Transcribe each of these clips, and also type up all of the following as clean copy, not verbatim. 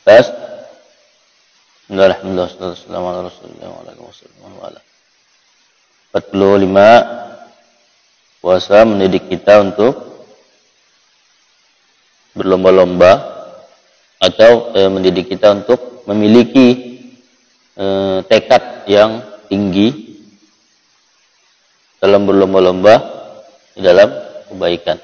Tes. Alhamdulillah, wassalamu ala rasulillah wa ala alihi wasallam. 45. Puasa mendidik kita untuk berlomba-lomba atau mendidik kita untuk memiliki tekad yang tinggi dalam berlomba-lomba di dalam kebaikan.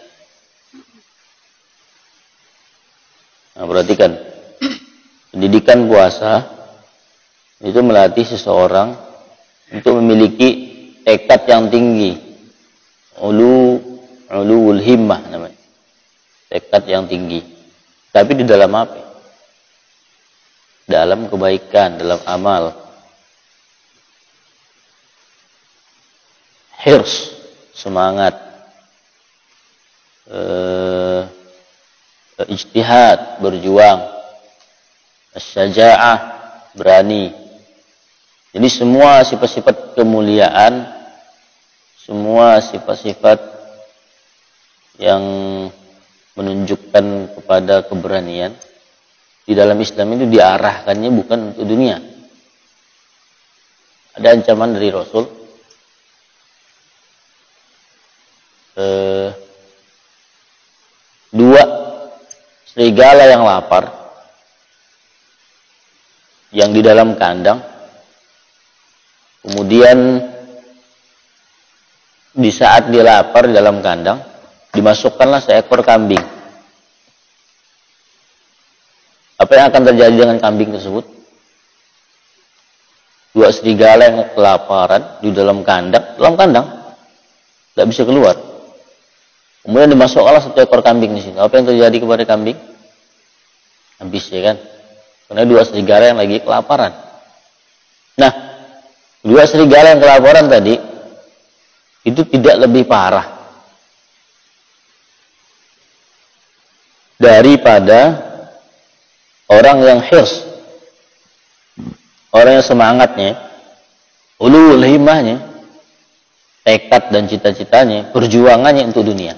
Nah, perhatikan, pendidikan puasa itu melatih seseorang untuk memiliki tekad yang tinggi, uluwul himmah namanya, tekad yang tinggi. Tapi di dalam apa? Dalam kebaikan, dalam amal. Hirs, semangat, ijtihad, berjuang, syaja'ah, berani. Jadi semua sifat-sifat kemuliaan, semua sifat-sifat yang menunjukkan kepada keberanian di dalam Islam itu diarahkannya bukan untuk dunia. Ada ancaman dari Rasul, dua serigala yang lapar yang di dalam kandang, kemudian di saat dia lapar di dalam kandang dimasukkanlah seekor kambing. Apa yang akan terjadi dengan kambing tersebut? Dua serigala yang kelaparan di dalam kandang tidak bisa keluar. Kemudian dimasukkanlah satu ekor kambing di sini. Apa yang terjadi kepada kambing? Habis, ya kan? Karena dua serigala yang lagi kelaparan. Nah, dua serigala yang kelaparan tadi itu tidak lebih parah daripada orang yang hirs, orang yang semangatnya, ulul himmahnya, tekad dan cita-citanya, perjuangannya untuk dunia.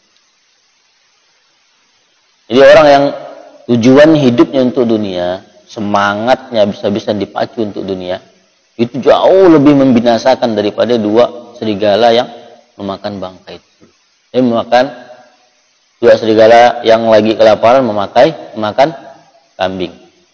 Jadi orang yang tujuan hidupnya untuk dunia, semangatnya bisa-bisa dipacu untuk dunia, itu jauh lebih membinasakan daripada dua serigala yang memakan bangkai itu. Ini memakan dua serigala yang lagi kelaparan memakan kambing.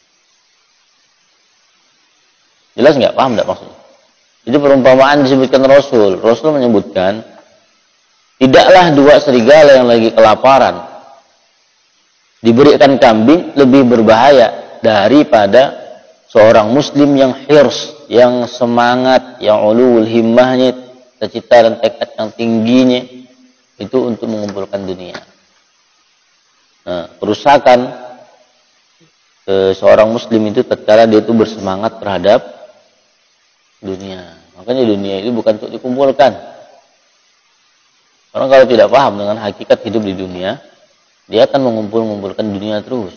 Jelas nggak? Paham nggak maksudnya? Jadi perumpamaan disebutkan Rasul. Rasul menyebutkan tidaklah dua serigala yang lagi kelaparan diberikan kambing lebih berbahaya daripada seorang muslim yang hirs, yang semangat, yang ulul himmahnya, cita-cita dan tekad yang tingginya itu untuk mengumpulkan dunia. Nah, kerusakan seorang muslim itu tatkala dia itu bersemangat terhadap dunia. Makanya dunia itu bukan untuk dikumpulkan. Orang kalau tidak paham dengan hakikat hidup di dunia, dia akan mengumpulkan dunia terus.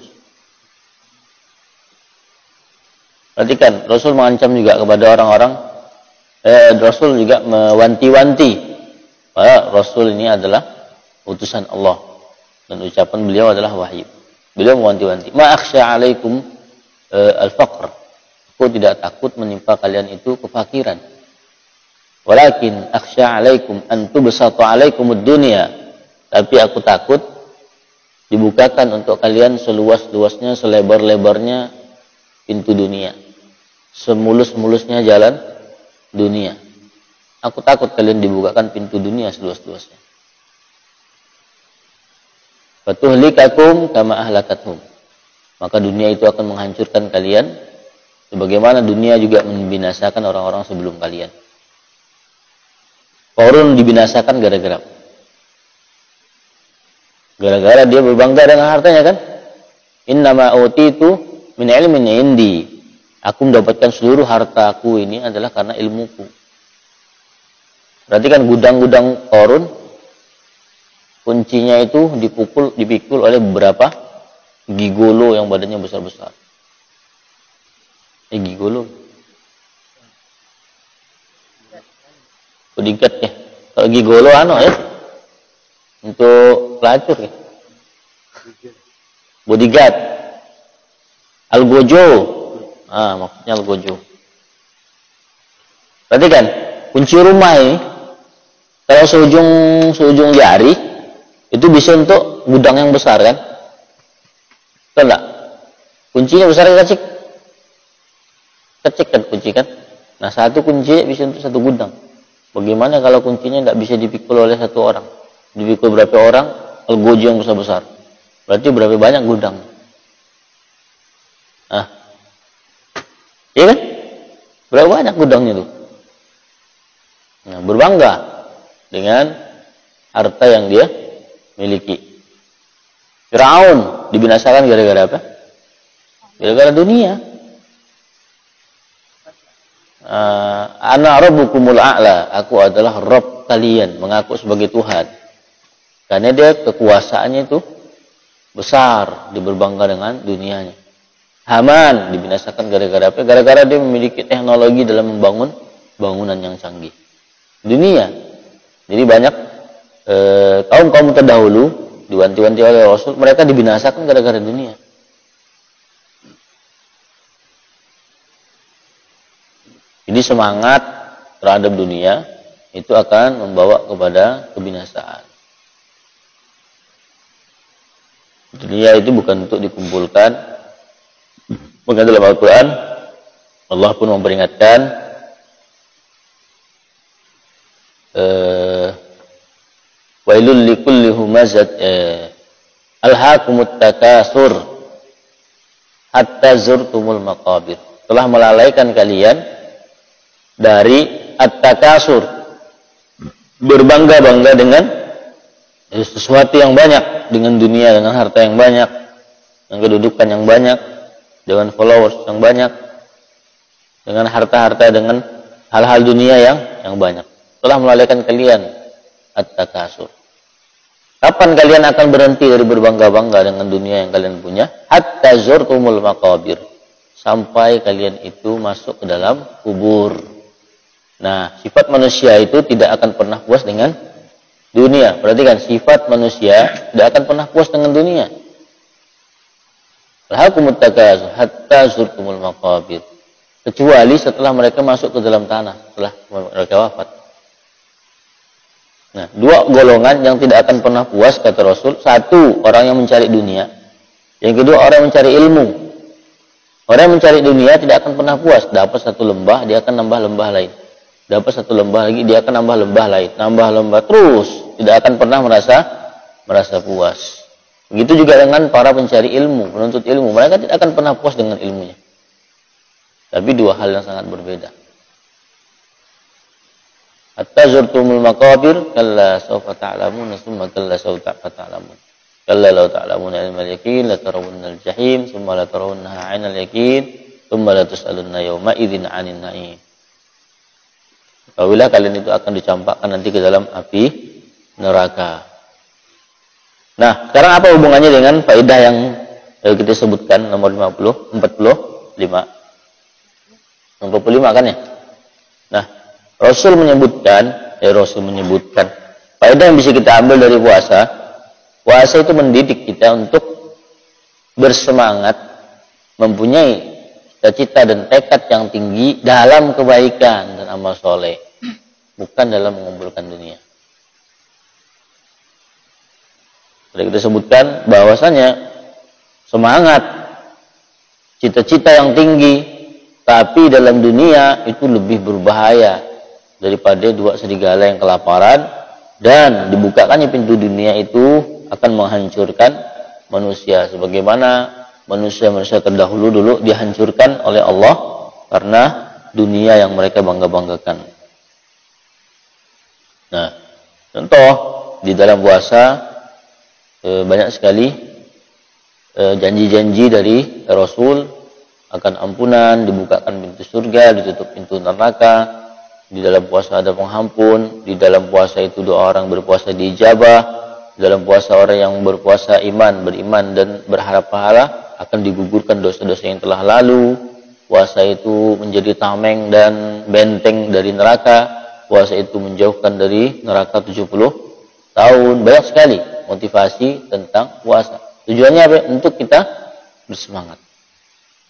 Perhatikan, Rasul mengancam juga kepada orang-orang, Rasul juga mewanti-wanti bahwa Rasul ini adalah utusan Allah dan ucapan beliau adalah wahyu. Beliau mewanti-wanti, ma akhsha alaikum al-faqr. Aku tidak takut menimpa kalian itu kefakiran. Walakin akhsha alaikum an tubsata alaikumud dunya. Tapi aku takut dibukakan untuk kalian seluas-luasnya, selebar-lebarnya pintu dunia, semulus-mulusnya jalan dunia. Aku takut kalian dibukakan pintu dunia seluas-luasnya. Fatuhlikakum kama ahlakathum. Maka dunia itu akan menghancurkan kalian sebagaimana dunia juga membinasakan orang-orang sebelum kalian. Qarun dibinasakan gara-gara dia berbangga dengan hartanya, kan? Innama utitu min ilmin indi. Aku mendapatkan seluruh hartaku ini adalah karena ilmuku. Berarti kan gudang-gudang Qarun kuncinya itu dipikul oleh beberapa gigolo yang badannya besar-besar. Gigolo. Bodyguard ya. Kalau gigolo ya. Untuk pelacur ya. Bodyguard. Algojo. Maksudnya algojo. Perhatikan, kunci rumah ini kalau seujung jari itu bisa untuk gudang yang besar kan? Betul enggak? Kuncinya besar kecil. Kecil kan kunci kan? Nah, satu kunci bisa untuk satu gudang. Bagaimana kalau kuncinya tidak bisa dipikul oleh satu orang? Dipikul berapa orang? Algojo yang besar-besar. Berarti berapa banyak gudang? Iya kan? Berapa banyak gudangnya itu? Nah, berbangga dengan harta yang dia miliki. Firaun dibinasakan gara-gara apa? Gara-gara dunia. Ana rabbukumul a'la, aku adalah Rabb kalian, mengaku sebagai Tuhan. Karena dia kekuasaannya itu besar, dia berbangga dengan dunianya. Haman dibinasakan gara-gara apa? Gara-gara dia memiliki teknologi dalam membangun bangunan yang canggih. Dunia. Jadi banyak kaum-kaum terdahulu diwanti-wanti oleh Rasul, mereka dibinasakan gara-gara dunia. Jadi semangat terhadap dunia itu akan membawa kepada kebinasaan. Dunia itu bukan untuk dikumpulkan. Maka dalam Al-Quran Allah pun memperingatkan wailul likulli humazat alhaakumut takasur hatta zurtumul maqabir. Telah melalaikan kalian dari at-takasur, berbangga-bangga dengan sesuatu yang banyak, dengan dunia, dengan harta yang banyak, dengan kedudukan yang banyak, dengan followers yang banyak, dengan harta-harta, dengan hal-hal dunia yang banyak. Telah melalaikan kalian at-takasur. Kapan kalian akan berhenti dari berbangga-bangga dengan dunia yang kalian punya? Hatta zurtumul maqabir. Sampai kalian itu masuk ke dalam kubur. Nah, sifat manusia itu tidak akan pernah puas dengan dunia. Perhatikan, sifat manusia tidak akan pernah puas dengan dunia. Alhaakumut takasur hatta zurtumul maqabir. Kecuali setelah mereka masuk ke dalam tanah, setelah mereka wafat. Nah, dua golongan yang tidak akan pernah puas kata Rasul. Satu, orang yang mencari dunia. Yang kedua, orang yang mencari ilmu. Orang yang mencari dunia tidak akan pernah puas. Dapat satu lembah, dia akan nambah lembah lain. Dapat satu lembah lagi, dia akan nambah lembah lain. Nambah lembah terus. Tidak akan pernah merasa puas. Begitu juga dengan para pencari ilmu, penuntut ilmu. Mereka tidak akan pernah puas dengan ilmunya. Tapi dua hal yang sangat berbeda. Hatta zurtumul maqabir, kalla sawfa ta'lamun, summa kalla sawfa ta'lamun. Kalla law ta'lamun ilmal yaqin, la tarawunnal jahim, summa la tarawunnaha 'ainal yaqin, summa la tus'alunna yawma idzin 'anin na'im. Apabila kalian itu akan dicampakkan nanti ke dalam api neraka. Nah, sekarang apa hubungannya dengan faedah yang kita sebutkan nomor 45 kan ya? Nah, Rasul menyebutkan faedah yang bisa kita ambil dari puasa. Puasa itu mendidik kita untuk bersemangat, mempunyai cita-cita dan tekad yang tinggi dalam kebaikan dan amal soleh, bukan dalam mengumpulkan dunia. Sudah kita sebutkan bahwasanya semangat, cita-cita yang tinggi, tapi dalam dunia itu lebih berbahaya daripada dua serigala yang kelaparan, dan dibukakannya pintu dunia itu akan menghancurkan manusia. Sebagaimana manusia-manusia terdahulu dulu dihancurkan oleh Allah karena dunia yang mereka bangga-banggakan. Nah, contoh di dalam puasa banyak sekali janji-janji dari Rasul akan ampunan, dibukakan pintu surga, ditutup pintu neraka. Di dalam puasa ada penghampun, di dalam puasa itu doa orang berpuasa diijabah, di dalam puasa orang yang berpuasa beriman dan berharap pahala akan digugurkan dosa-dosa yang telah lalu. Puasa itu menjadi tameng dan benteng dari neraka. Puasa itu menjauhkan dari neraka 70 tahun. Banyak sekali motivasi tentang puasa. Tujuannya apa? Untuk kita bersemangat.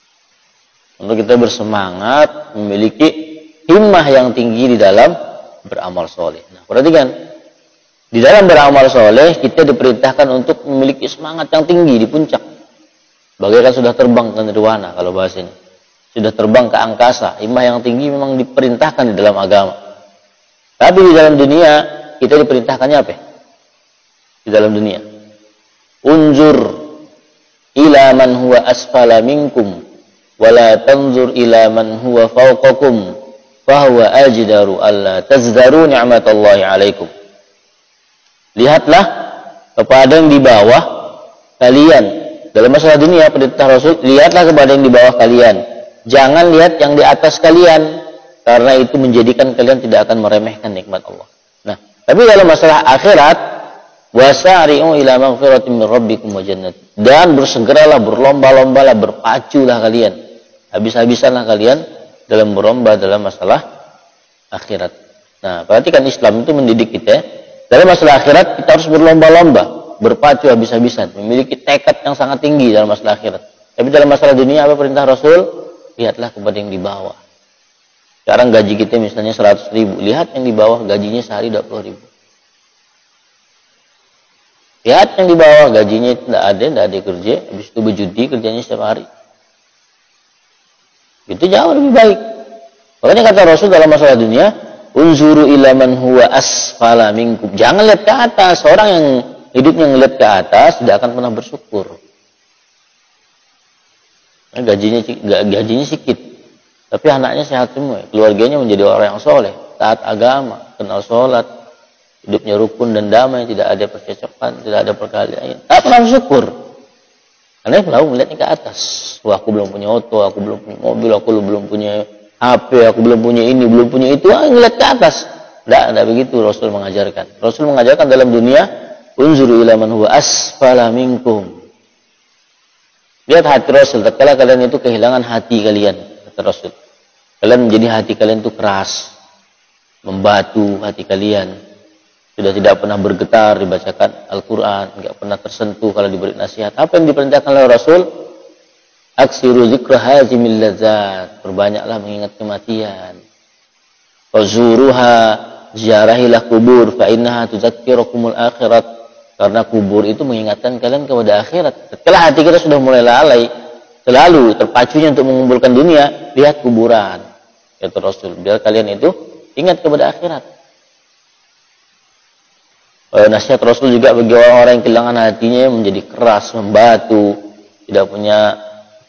untuk kita bersemangat memiliki himmah yang tinggi di dalam beramal soleh. Nah, perhatikan, di dalam beramal soleh kita diperintahkan untuk memiliki semangat yang tinggi di puncak. Bagaikan sudah terbang ke nirwana kalau bahasa ini. Sudah terbang ke angkasa. Himmah yang tinggi memang diperintahkan di dalam agama. Tapi di dalam dunia kita diperintahkannya apa? Di dalam dunia. Unzur ila man huwa asfala minkum wala tanzur ila man huwa fawqakum fahuwa ajdaru alla tazdaru ni'matallahi alaikum. Lihatlah kepada yang di bawah kalian. Dalam masalah dunia perintah Rasul, lihatlah kepada yang di bawah kalian. Jangan lihat yang di atas kalian, karena itu menjadikan kalian tidak akan meremehkan nikmat Allah. Nah, tapi dalam masalah akhirat, wasari'u ila maghfiratin min rabbikum wa jannat. Dan bersegeralah, berlomba-lombalah, berpaculah kalian. Habis-habisanlah kalian dalam berlomba dalam masalah akhirat. Nah, perhatikan Islam itu mendidik kita. Dalam masalah akhirat kita harus berlomba-lomba, berpacu habis-habisan, memiliki tekad yang sangat tinggi dalam masalah akhirat. Tapi dalam masalah dunia apa perintah Rasul? Lihatlah kepada yang di bawah. Sekarang gaji kita misalnya 100 ribu. Lihat yang di bawah gajinya sehari 20 ribu. Lihat yang di bawah gajinya tidak ada kerja. Habis itu berjudi kerjanya setiap hari. Itu jauh lebih baik. Makanya kata Rasul dalam masalah dunia, unzuru ila man huwa asfala minkum. Jangan lihat ke atas. Orang yang hidupnya ngelihat ke atas tidak akan pernah bersyukur. Nah, gajinya sedikit, tapi anaknya sehat semua, keluarganya menjadi orang yang soleh, taat agama, kenal sholat, hidupnya rukun dan damai, tidak ada percekcokan, tidak ada perkelahian. Tak pernah bersyukur, karena selalu melihatnya ke atas. Wah, aku belum punya auto, aku belum punya mobil, aku belum punya HP, aku belum punya ini, belum punya itu. Ngelihat ke atas. Tidak begitu Rasul mengajarkan. Rasul mengajarkan dalam dunia, unzuru ila man huwa asfala minkum. Lihat hati Rasul, tatkala kalian itu kehilangan hati kalian, kata Rasul. Kalian menjadi hati kalian itu keras, membatu hati kalian. Sudah tidak pernah bergetar dibacakan Al-Quran, tidak pernah tersentuh kalau diberi nasihat. Apa yang diperintahkan oleh Rasul? Aksiru zikra hazimil ladzat. Perbanyaklah mengingat kematian. Fazuruha, ziarahilah kubur, fa'innaha tuzakkirukumul akhirat. Karena kubur itu mengingatkan kalian kepada akhirat. Setelah hati kita sudah mulai lalai, selalu terpacunya untuk mengumpulkan dunia, lihat kuburan. Kata Rasul, biar kalian itu ingat kepada akhirat. Nasihat Rasul juga bagi orang-orang yang kehilangan hatinya menjadi keras, membatu, tidak punya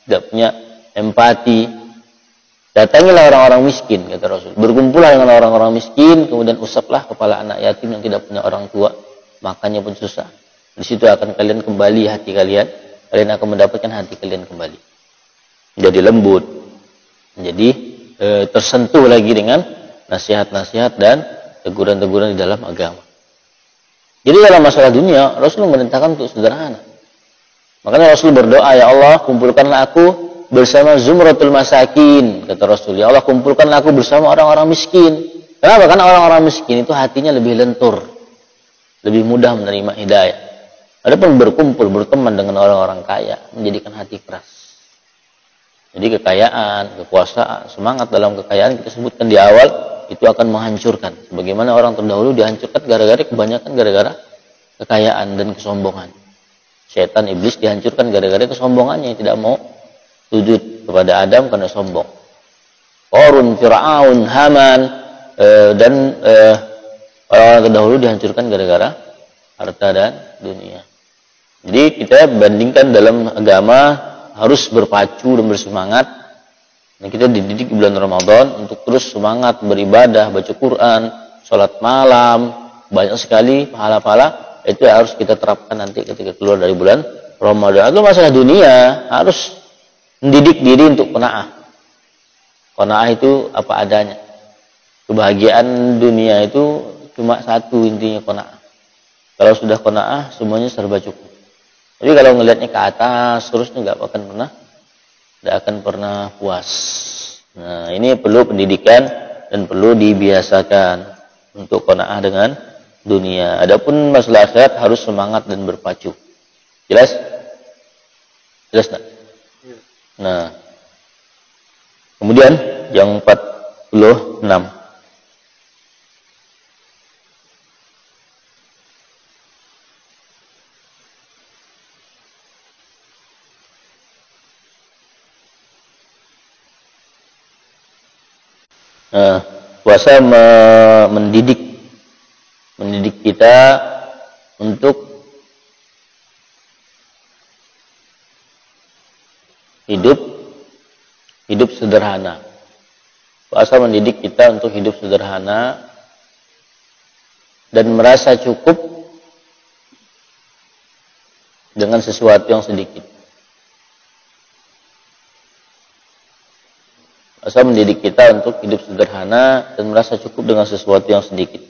empati. Datangilah orang-orang miskin, kata Rasul. Berkumpullah dengan orang-orang miskin, kemudian usaplah kepala anak yatim yang tidak punya orang tua. Makannya pun susah. Di situ akan kalian kembali hati kalian. Kalian akan mendapatkan hati kalian kembali. Menjadi lembut. Menjadi tersentuh lagi dengan nasihat-nasihat dan teguran-teguran di dalam agama. Jadi dalam masalah dunia, Rasul memerintahkan untuk sederhana. Makanya Rasul berdoa, ya Allah, kumpulkanlah aku bersama zumratul masakin. Kata Rasul, ya Allah, kumpulkanlah aku bersama orang-orang miskin. Kenapa? Karena orang-orang miskin itu hatinya lebih lentur. Lebih mudah menerima hidayah. Adapun berkumpul, berteman dengan orang-orang kaya, menjadikan hati keras. Jadi kekayaan, kekuasaan, semangat dalam kekayaan kita sebutkan di awal, itu akan menghancurkan. Sebagaimana orang terdahulu dihancurkan kebanyakan gara-gara kekayaan dan kesombongan. Setan iblis dihancurkan gara-gara kesombongannya, tidak mau sujud kepada Adam karena sombong. Qarun, Fir'aun, Haman, dan orang-orang terdahulu dihancurkan gara-gara harta dan dunia. Jadi kita bandingkan dalam agama harus berpacu dan bersemangat. Dan kita dididik di bulan Ramadan untuk terus semangat beribadah, baca Quran, sholat malam, banyak sekali pahala-pahala. Itu harus kita terapkan nanti ketika keluar dari bulan Ramadan. Itu masalah dunia harus mendidik diri untuk qanaah. Qanaah itu apa adanya. Kebahagiaan dunia itu cuma satu intinya, qanaah. Kalau sudah qanaah, semuanya serba cukup. Jadi kalau ngelihatnya ke atas, terusnya tidak akan pernah puas. Nah, ini perlu pendidikan dan perlu dibiasakan untuk qanaah dengan dunia. Adapun masalah akhirat harus semangat dan berpacu. Jelas? Jelas tak? Nah, Kemudian yang 46. Puasa mendidik kita untuk hidup sederhana. Puasa mendidik kita untuk hidup sederhana dan merasa cukup dengan sesuatu yang sedikit. Puasa mendidik kita untuk hidup sederhana dan merasa cukup dengan sesuatu yang sedikit.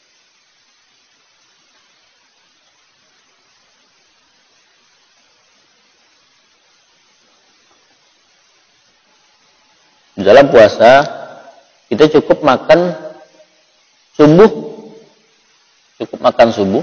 Dalam puasa kita cukup makan subuh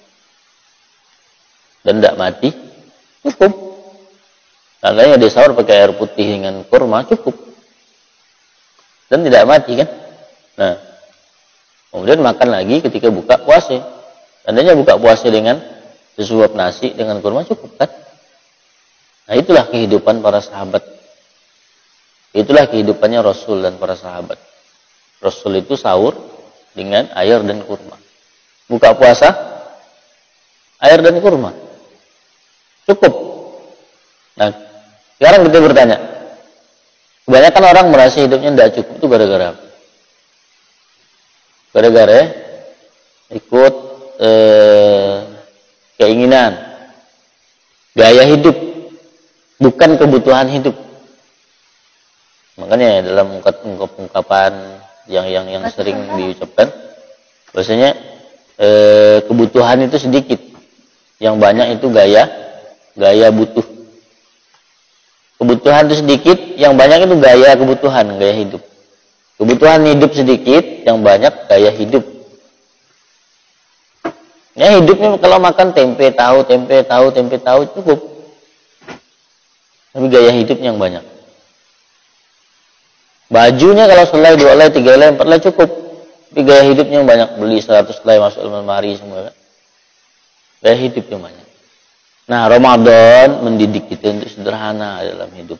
dan tidak mati, cukup. Makanya di sahur pakai air putih dengan kurma, cukup. Dan tidak mati kan? Nah, kemudian makan lagi ketika buka puasa. Seandainya buka puasa dengan sesuap nasi dengan kurma, cukup kan? Nah, itulah kehidupan para sahabat. Itulah kehidupannya Rasul dan para sahabat. Rasul itu sahur dengan air dan kurma. Buka puasa, air dan kurma. Cukup. Nah, sekarang kita bertanya. Kebanyakan orang merasa hidupnya tidak cukup itu gara-gara apa? Gara-gara ikut keinginan, gaya hidup, bukan kebutuhan hidup. Makanya dalam ungkapan yang sering diucapkan, bahwasanya kebutuhan itu sedikit, yang banyak itu gaya butuh. Kebutuhan itu sedikit, yang banyak itu gaya kebutuhan, gaya hidup. Kebutuhan hidup sedikit, yang banyak gaya hidup. Ya hidupnya kalau makan tempe tahu cukup. Tapi gaya hidup yang banyak. Bajunya kalau selai, 2 helai, 3 helai, 4 helai cukup. Tapi gaya hidupnya yang banyak, beli 100 helai masuk lemari semua. Gaya hidup yang banyak. Nah, Ramadan mendidik kita untuk sederhana dalam hidup.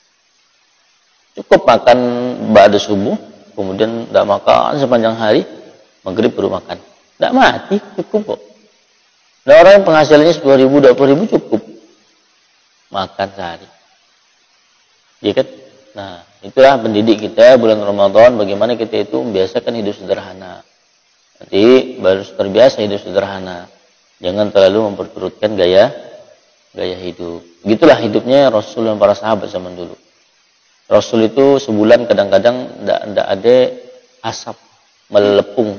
Cukup makan ba'da subuh, kemudian tidak makan sepanjang hari, maghrib baru makan. Tidak mati, cukup kok. Nah, orang yang penghasilannya 10.000, 20.000 cukup makan sehari. Ya kan? Nah, itulah pendidik kita bulan Ramadan, bagaimana kita itu membiasakan hidup sederhana. Nanti baru terbiasa hidup sederhana. Jangan terlalu memperturutkan gaya hidup. Begitulah hidupnya Rasul dan para sahabat zaman dulu. Rasul itu sebulan kadang-kadang tidak ada asap melepung.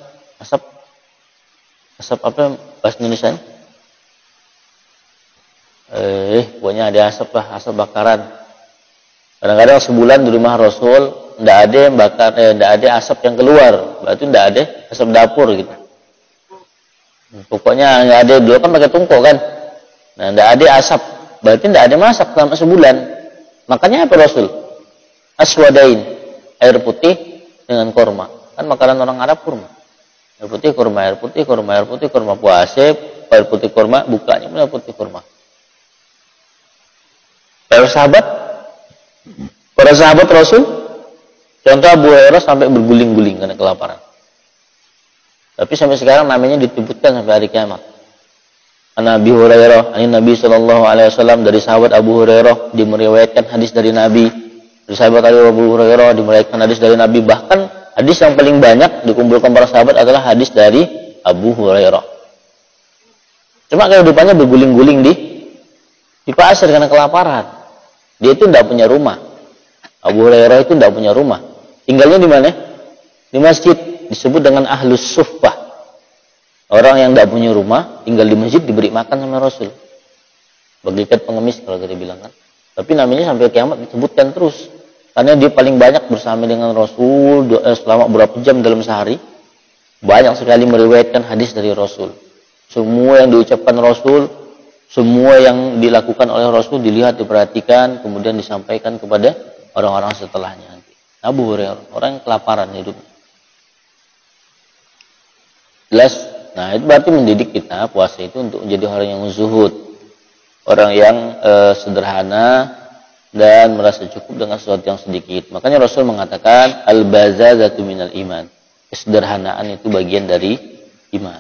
Asap apa bahasa Indonesia? Pokoknya ada asap lah, asap bakaran. Kadang-kadang sebulan di rumah Rasul tidak ada yang bakar, tidak ada asap yang keluar. Berarti tidak ada asap dapur gitu. Pokoknya nggak ada, dulu kan pakai tungku kan. Nah, tidak ada asap, berarti tidak ada masak selama sebulan. Makanya apa Rasul? Aswadain, air putih dengan kurma. Kan makanan orang Arab kurma. Air putih kurma, air putih kurma, air putih kurma. Puasa, air putih kurma, bukanya air putih kurma. Para sahabat Rasul, contoh Abu Hurairah sampai berguling-guling karena kelaparan. Tapi sampai sekarang namanya disebutkan sampai hari kiamat. Nabi Hurairah, Nabi sallallahu alaihi wasallam, dari sahabat Abu Hurairah dimeriwayatkan hadis dari Nabi. Dari sahabat Abu Hurairah dimeriwayatkan hadis dari Nabi. Bahkan hadis yang paling banyak dikumpulkan para sahabat adalah hadis dari Abu Hurairah. Cuma kehidupannya berguling-guling di pasar karena kelaparan. Dia itu tidak punya rumah. Abu Hurairah itu tidak punya rumah. Tinggalnya di mana? Di masjid. Disebut dengan Ahlus Suffah. Orang yang tidak punya rumah, tinggal di masjid, diberi makan sama Rasul. Bagaikan pengemis kalau kita bilang kan. Tapi namanya sampai kiamat disebutkan terus. Karena dia paling banyak bersama dengan Rasul selama berapa jam dalam sehari. Banyak sekali meriwayatkan hadis dari Rasul. Semua yang diucapkan Rasul, semua yang dilakukan oleh Rasul dilihat, diperhatikan, kemudian disampaikan kepada orang-orang setelahnya. Nabur ya, orang yang kelaparan hidup. Jelas. Nah, itu berarti mendidik kita puasa itu untuk menjadi orang yang zuhud. Orang yang sederhana dan merasa cukup dengan sesuatu yang sedikit. Makanya Rasul mengatakan al-bazazatu minal iman. Kesederhanaan itu bagian dari iman.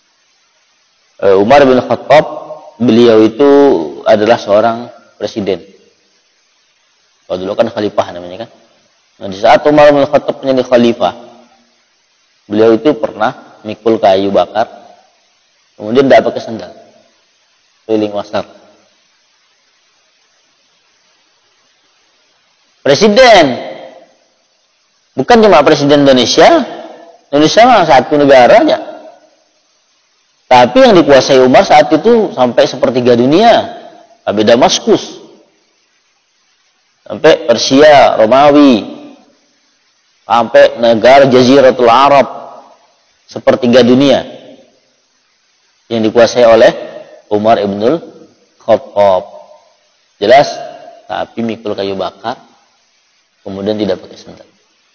Umar bin Khattab, beliau itu adalah seorang presiden. Kalau dulu kan khalifah namanya kan. Nah, di saat Umar bin Khattab menjadi khalifah, beliau itu pernah mikul kayu bakar, kemudian tidak pakai sandal, keliling pasar. Presiden, bukan cuma presiden Indonesia mah satu negara aja. Tapi yang dikuasai Umar saat itu sampai sepertiga dunia, sampai Damaskus, sampai Persia, Romawi, sampai negara Jaziratul Arab, sepertiga dunia yang dikuasai oleh Umar ibnul Khattab. Jelas, tapi mikul kayu bakar, kemudian tidak pakai sandal.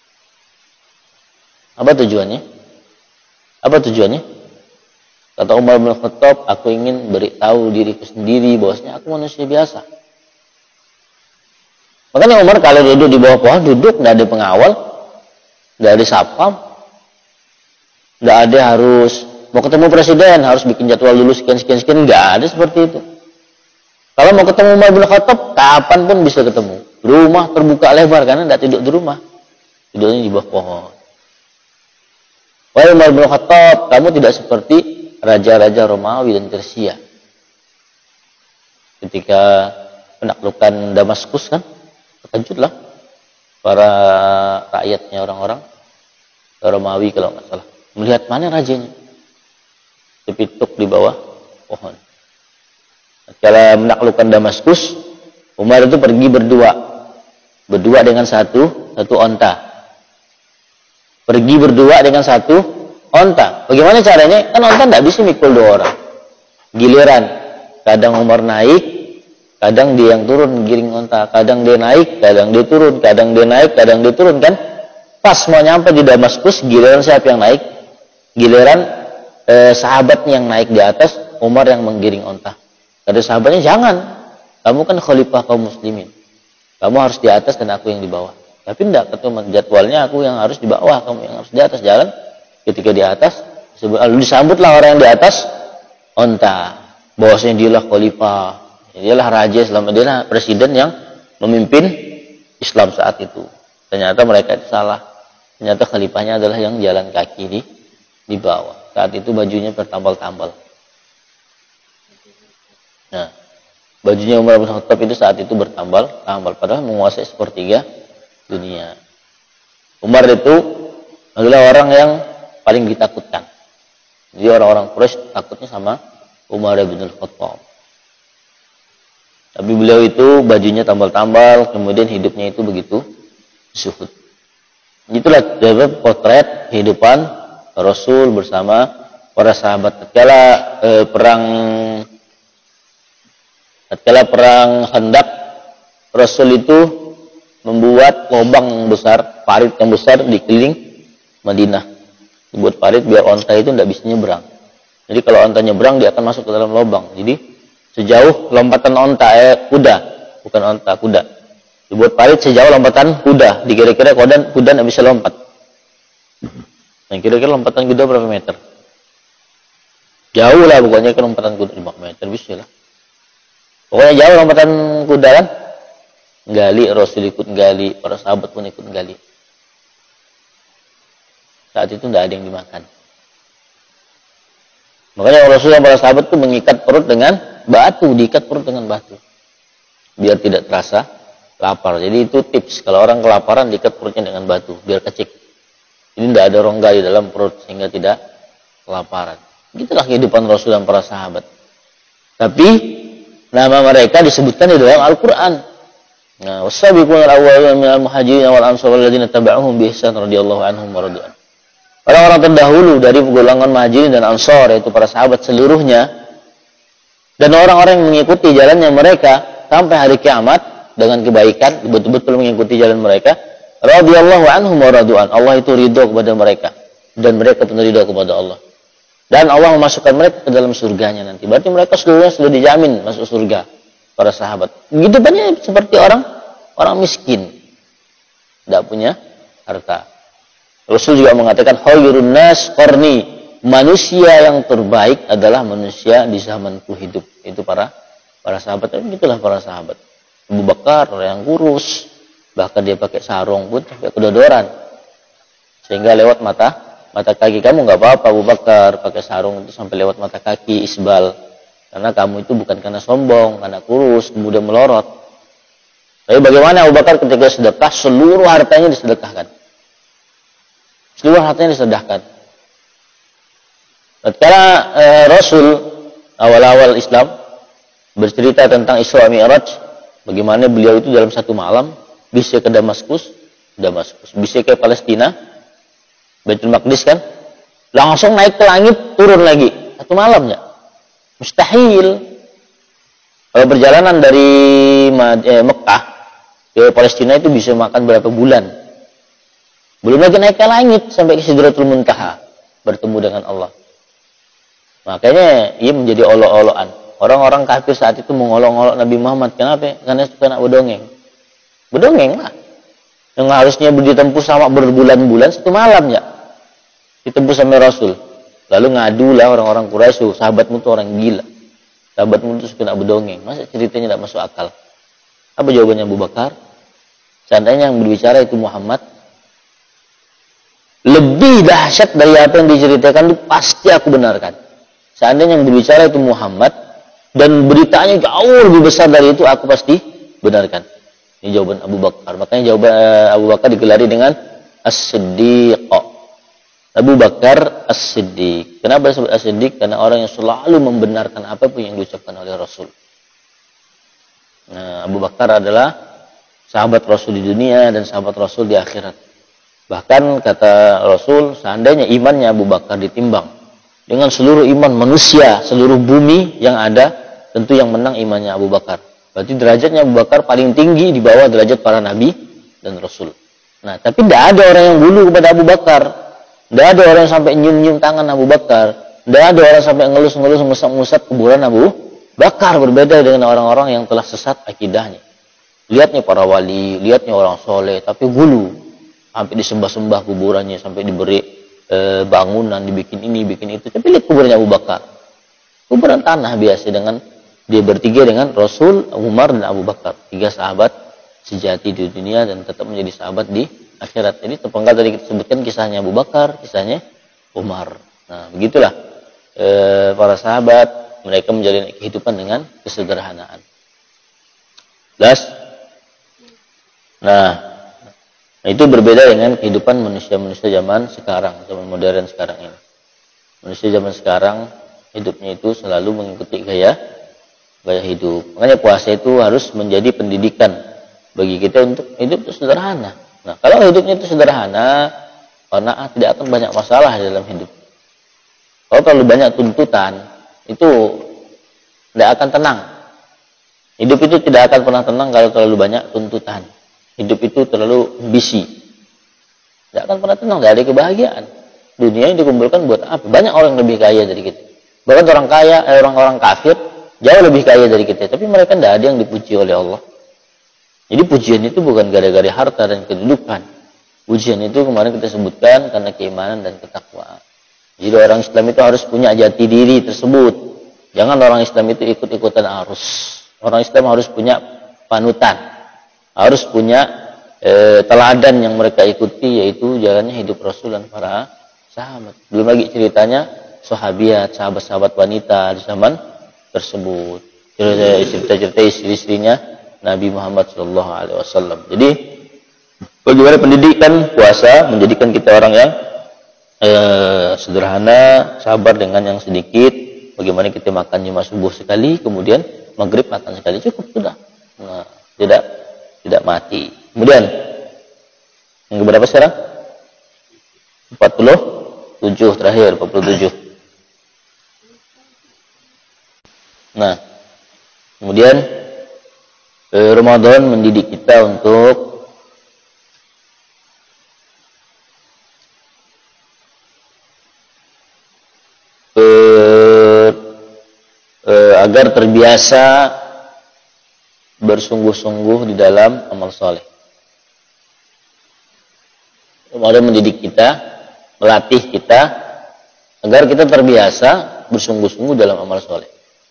Apa tujuannya? Apa tujuannya? Kata Umar bin Khattab, aku ingin beritahu diriku sendiri bahwasanya aku manusia biasa. Makanya Umar kalau duduk di bawah pohon, duduk, tidak ada pengawal, tidak ada satpam, tidak ada harus mau ketemu presiden, harus bikin jadwal dulu sekian, tidak ada seperti itu. Kalau mau ketemu Umar bin Khattab, kapan pun bisa ketemu. Rumah terbuka lebar karena tidak tidur di rumah, tidurnya di bawah pohon. Wahai Umar bin Khattab, kamu tidak seperti raja-raja Romawi dan Persia. Ketika menaklukkan Damaskus kan, terkejutlah para rakyatnya orang-orang Romawi kalau nggak salah. Melihat mana rajanya, dipituk di bawah pohon. Setelah menaklukkan Damaskus, Umar itu pergi berdua dengan satu onta. Pergi berdua dengan satu onta. Bagaimana caranya? Kan onta tidak bisa mikul dua orang. Giliran, kadang Umar naik, kadang dia yang turun giring onta. Kadang dia naik, kadang dia turun. Kadang dia naik, kadang dia turun kan. Pas mau nyampe di Damaskus, giliran siapa yang naik? Giliran sahabatnya yang naik di atas, Umar yang menggiring onta. Kata sahabatnya, jangan. Kamu kan khalifah kaum muslimin. Kamu harus di atas dan aku yang di bawah. Tapi tidak, ketemu jadwalnya aku yang harus di bawah, kamu yang harus di atas jalan. Ketika di atas, lalu disambutlah orang yang di atas onta. Bahwasanya dialah khalifah, dialah raja Islam, dialah presiden yang memimpin Islam saat itu. Ternyata mereka itu salah. Ternyata khalifahnya adalah yang jalan kaki di bawah. Saat itu bajunya bertambal-tambal. Nah, bajunya Umar bin Khattab itu saat itu bertambal-tambal, padahal menguasai sepertiga dunia. Umar itu adalah orang yang paling ditakutkan. Jadi orang-orang Quraisy takutnya sama Umar bin Khattab. Tapi beliau itu bajunya tambal-tambal, kemudian hidupnya itu begitu zuhud. Itulah potret kehidupan Rasul bersama para sahabat tatkala perang Khandaq. Rasul itu membuat lubang yang besar, parit yang besar di keliling Madinah. Dibuat parit biar onta itu tidak bisa nyebrang. Jadi kalau onta nyebrang, dia akan masuk ke dalam lubang. Jadi sejauh lompatan onta, kuda, bukan onta, kuda. Dibuat parit sejauh lompatan kuda. Dikira-kira kuda tidak bisa lompat. Nah, kira-kira lompatan kuda berapa meter? Jauh lah pokoknya, ke lompatan kuda 5 meter bisa lah. Pokoknya jauh lompatan kuda kan. Gali, Rasul ikut gali, para sahabat pun ikut gali. Saat itu tidak ada yang dimakan. Makanya Rasul dan para sahabat itu mengikat perut dengan batu, diikat perut dengan batu. Biar tidak terasa lapar. Jadi itu tips, kalau orang kelaparan diikat perutnya dengan batu, biar kecik. Ini tidak ada rongga di dalam perut sehingga tidak kelaparan. Itulah kehidupan Rasul dan para sahabat. Tapi nama mereka disebutkan di dalam Al-Quran. Nah, was-sabiqunal awwaluna minal muhajirin wal ansar walladzina tabauhum bi ihsan radhiyallahu anhum wa radu an. Orang-orang terdahulu dari golongan muhajirin dan ansar, yaitu para sahabat seluruhnya, dan orang-orang yang mengikuti jalannya mereka sampai hari kiamat dengan kebaikan, betul-betul mengikuti jalan mereka, Radhiyallahu anhum wa radu'an. Allah itu ridho kepada mereka dan mereka pun ridho kepada Allah. Dan Allah memasukkan mereka ke dalam surganya nanti. Berarti mereka seluruhnya sudah dijamin masuk surga, para sahabat. Kehidupannya seperti orang miskin, tidak punya harta. Rasul juga mengatakan khairun nas qarni, manusia yang terbaik adalah manusia di zamanku hidup. Itu para sahabat. Itulah para sahabat. Abu Bakar orang yang kurus, bahkan dia pakai sarung pun sampai kedodoran, sehingga lewat mata kaki kamu nggak apa-apa Abu Bakar pakai sarung itu sampai lewat mata kaki, isbal, karena kamu itu bukan karena sombong, karena kurus kemudian melorot. Tapi bagaimana Abu Bakar ketika sedekah, seluruh hartanya disedekahkan. Seluruh hartanya disedekahkan. Tatkala Rasul awal-awal Islam bercerita tentang Isra Mi'raj, bagaimana beliau itu dalam satu malam bisa ke Damaskus, bisa ke Palestina, Baitul Maqdis kan, langsung naik ke langit, turun lagi satu malamnya. Mustahil. Kalau perjalanan dari Mekah ke Palestina itu bisa makan berapa bulan. Belum lagi naik ke langit sampai ke Sidratul Muntaha, bertemu dengan Allah. Makanya ia menjadi olok-olokan. Orang-orang kafir saat itu mengolok-olok Nabi Muhammad. Kenapa? Karena suka nak berdongeng. Berdongeng lah. Yang harusnya ditempuh sama berbulan-bulan, satu malam ya ditempuh sama Rasul. Lalu ngadulah orang-orang Quraisy, sahabatmu tuh orang gila. Sahabatmu tuh suka nak berdongeng. Masa ceritanya tidak masuk akal? Apa jawabannya Abu Bakar? Seandainya yang berbicara itu Muhammad, lebih dahsyat dari apa yang diceritakan itu pasti aku benarkan. Seandainya yang berbicara itu Muhammad dan beritanya jauh lebih besar dari itu, aku pasti benarkan. Ini jawaban Abu Bakar. Makanya jawaban Abu Bakar digelari dengan As-Siddiq. Abu Bakar As-Siddiq. Kenapa disebut As-Siddiq? Karena orang yang selalu membenarkan apapun yang diucapkan oleh Rasul. Nah, Abu Bakar adalah sahabat Rasul di dunia dan sahabat Rasul di akhirat. Bahkan kata Rasul, seandainya imannya Abu Bakar ditimbang dengan seluruh iman manusia, seluruh bumi yang ada, tentu yang menang imannya Abu Bakar. Berarti derajatnya Abu Bakar paling tinggi di bawah derajat para nabi dan Rasul. Nah, tapi tidak ada orang yang gulu kepada Abu Bakar. Tidak ada orang yang sampai nyium-nyium tangan Abu Bakar. Tidak ada orang sampai ngelus-ngelus, ngusap-ngusap kuburan Abu Bakar. Berbeda dengan orang-orang yang telah sesat akidahnya. Lihatnya para wali, lihatnya orang soleh, tapi gulu. Sampai disembah-sembah kuburannya, sampai diberi bangunan, dibikin ini, bikin itu. Tapi lihat kuburannya Abu Bakar. Kuburan tanah biasa dengan dia bertiga dengan Rasul, Umar, dan Abu Bakar. 3 sahabat sejati di dunia dan tetap menjadi sahabat di akhirat. Jadi terpenggal tadi kita sebutkan kisahnya Abu Bakar, kisahnya Umar. Nah, begitulah para sahabat, mereka menjalani kehidupan dengan kesederhanaan. Nah, itu berbeda dengan kehidupan manusia-manusia zaman sekarang, zaman modern sekarang ini. Manusia zaman sekarang hidupnya itu selalu mengikuti gaya hidup. Makanya puasa itu harus menjadi pendidikan bagi kita untuk hidup itu sederhana. Nah, kalau hidupnya itu sederhana, karena tidak akan banyak masalah dalam hidup. Kalau terlalu banyak tuntutan, itu tidak akan tenang. Hidup itu tidak akan pernah tenang kalau terlalu banyak tuntutan. Hidup itu terlalu ambisi. Tidak akan pernah tenang, tidak ada kebahagiaan. Dunia yang dikumpulkan buat apa? Banyak orang yang lebih kaya dari kita. Bahkan orang-orang kafir jauh lebih kaya dari kita. Tapi mereka tidak ada yang dipuji oleh Allah. Jadi pujian itu bukan gara-gara harta dan kedudukan. Pujian itu kemarin kita sebutkan karena keimanan dan ketakwaan. Jadi orang Islam itu harus punya jati diri tersebut. Jangan orang Islam itu ikut-ikutan arus. Orang Islam harus punya panutan. Harus punya teladan yang mereka ikuti, yaitu jalannya hidup Rasul dan para sahabat. Belum lagi ceritanya sahabiat, sahabat-sahabat wanita di zaman tersebut. Cerita-cerita istri-istrinya Nabi Muhammad SAW. Jadi bagaimana pendidikan puasa menjadikan kita orang yang sederhana, sabar dengan yang sedikit. Bagaimana kita makan cuma subuh sekali, kemudian maghrib makan sekali, cukup sudah. Nah, tidak mati. Kemudian yang berapa sekarang? 47 terakhir, 47. Nah, kemudian Ramadan mendidik kita untuk agar terbiasa bersungguh-sungguh di dalam amal soleh. Ramadan mendidik kita, melatih kita agar kita terbiasa bersungguh-sungguh dalam amal soleh.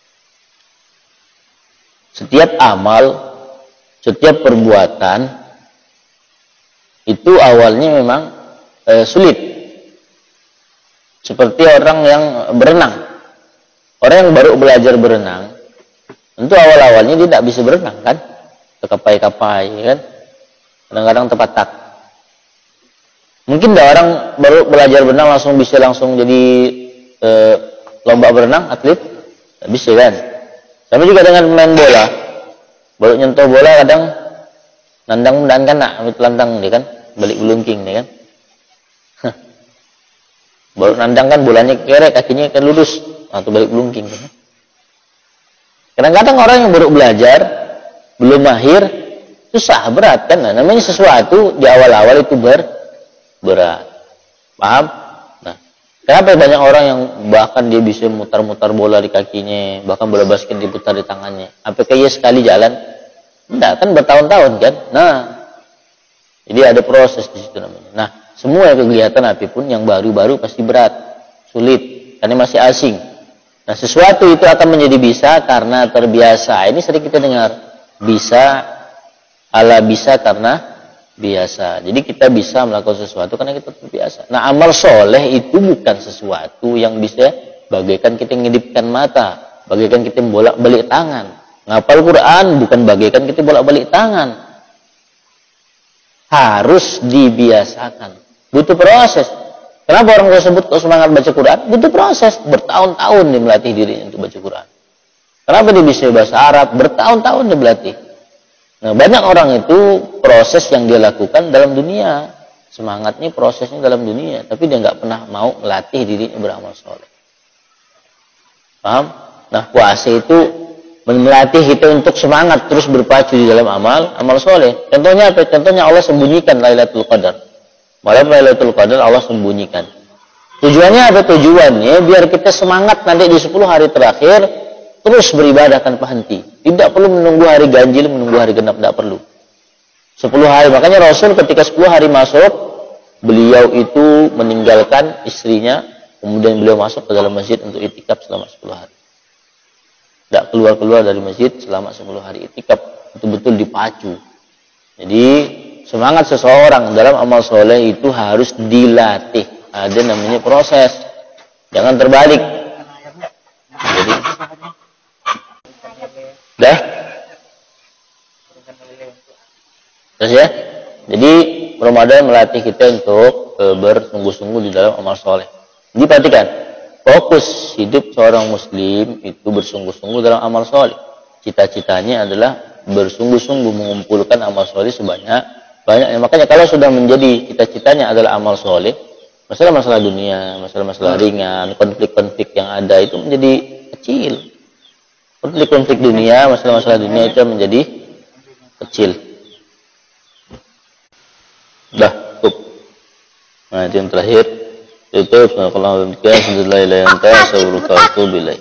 Setiap amal, setiap perbuatan itu awalnya memang sulit. Seperti orang yang berenang. Orang yang baru belajar berenang, tentu awal-awalnya dia tidak bisa berenang kan? Terkapai-kapai kan? Kadang-kadang tepat-tak. Mungkin ada orang baru belajar berenang langsung jadi lomba berenang, atlet? Tidak bisa kan? Sama juga dengan main bola. Baru nyentuh bola kadang nandang dan kena, telantang dia kan, balik gelungking dia kan. Baru nandang kan bolanya kerek, kakinya kan lurus, atau balik gelungking. Kan? Kadang-kadang orang yang baru belajar, belum mahir, susah, berat kan. Nah, namanya sesuatu di awal-awal itu berat. Paham? Nah, kenapa banyak orang yang bahkan dia bisa mutar-mutar bola di kakinya, bahkan bola basket diputar di tangannya. Apakah ia sekali jalan? Enggak, kan bertahun-tahun kan. Nah, jadi ada proses di situ namanya. Nah, semua kegiatan apapun yang baru-baru pasti berat, sulit, karena masih asing. Nah, sesuatu itu akan menjadi bisa karena terbiasa. Ini sering kita dengar, bisa karena biasa. Jadi kita bisa melakukan sesuatu karena kita terbiasa. Nah, amal soleh itu bukan sesuatu yang bisa bagaikan kita ngedipkan mata, bagaikan kita bolak-balik tangan. Ngapal Quran bukan bagaikan kita bolak-balik tangan. Harus dibiasakan. Butuh proses. Kenapa orang tersebut kok semangat baca Quran? Butuh proses. Bertahun-tahun dia melatih dirinya untuk baca Quran. Kenapa dia bisa bahasa Arab? Bertahun-tahun dia berlatih. Nah, banyak orang itu proses yang dia lakukan dalam dunia. Semangatnya prosesnya dalam dunia. Tapi dia nggak pernah mau melatih dirinya beramal soleh. Paham? Nah, puasa itu melatih kita untuk semangat terus berpacu di dalam amal soleh. Contohnya apa? Contohnya Allah sembunyikan Lailatul Qadar. Malam Lailatul Qadar Allah sembunyikan. Tujuannya apa? Tujuannya biar kita semangat nanti di 10 hari terakhir terus beribadah tanpa henti. Tidak perlu menunggu hari ganjil, menunggu hari genap, tidak perlu. 10 hari. Makanya Rasul ketika 10 hari masuk, beliau itu meninggalkan istrinya, kemudian beliau masuk ke dalam masjid untuk itikaf selama 10 hari. Tidak keluar-keluar dari masjid selama 10 hari itikaf. Betul-betul dipacu. Jadi semangat seseorang dalam amal soleh itu harus dilatih. Ada namanya proses. Jangan terbalik. Jadi, dah? Terus ya? Jadi Ramadan melatih kita untuk bersungguh-sungguh di dalam amal soleh. Jadi perhatikan. Fokus hidup seorang muslim itu bersungguh-sungguh dalam amal soleh. Cita-citanya adalah bersungguh-sungguh mengumpulkan amal soleh banyak. Makanya kalau sudah menjadi cita-citanya adalah amal soleh, masalah-masalah dunia, masalah-masalah ringan, konflik-konflik yang ada itu menjadi kecil. Konflik-konflik dunia, masalah-masalah dunia itu menjadi kecil. Dah, cukup. Nah, itu yang terakhir. Itu subhanallah wa bihamdihi, la ilaha illa anta, astaghfiruka wa atubu ilaik.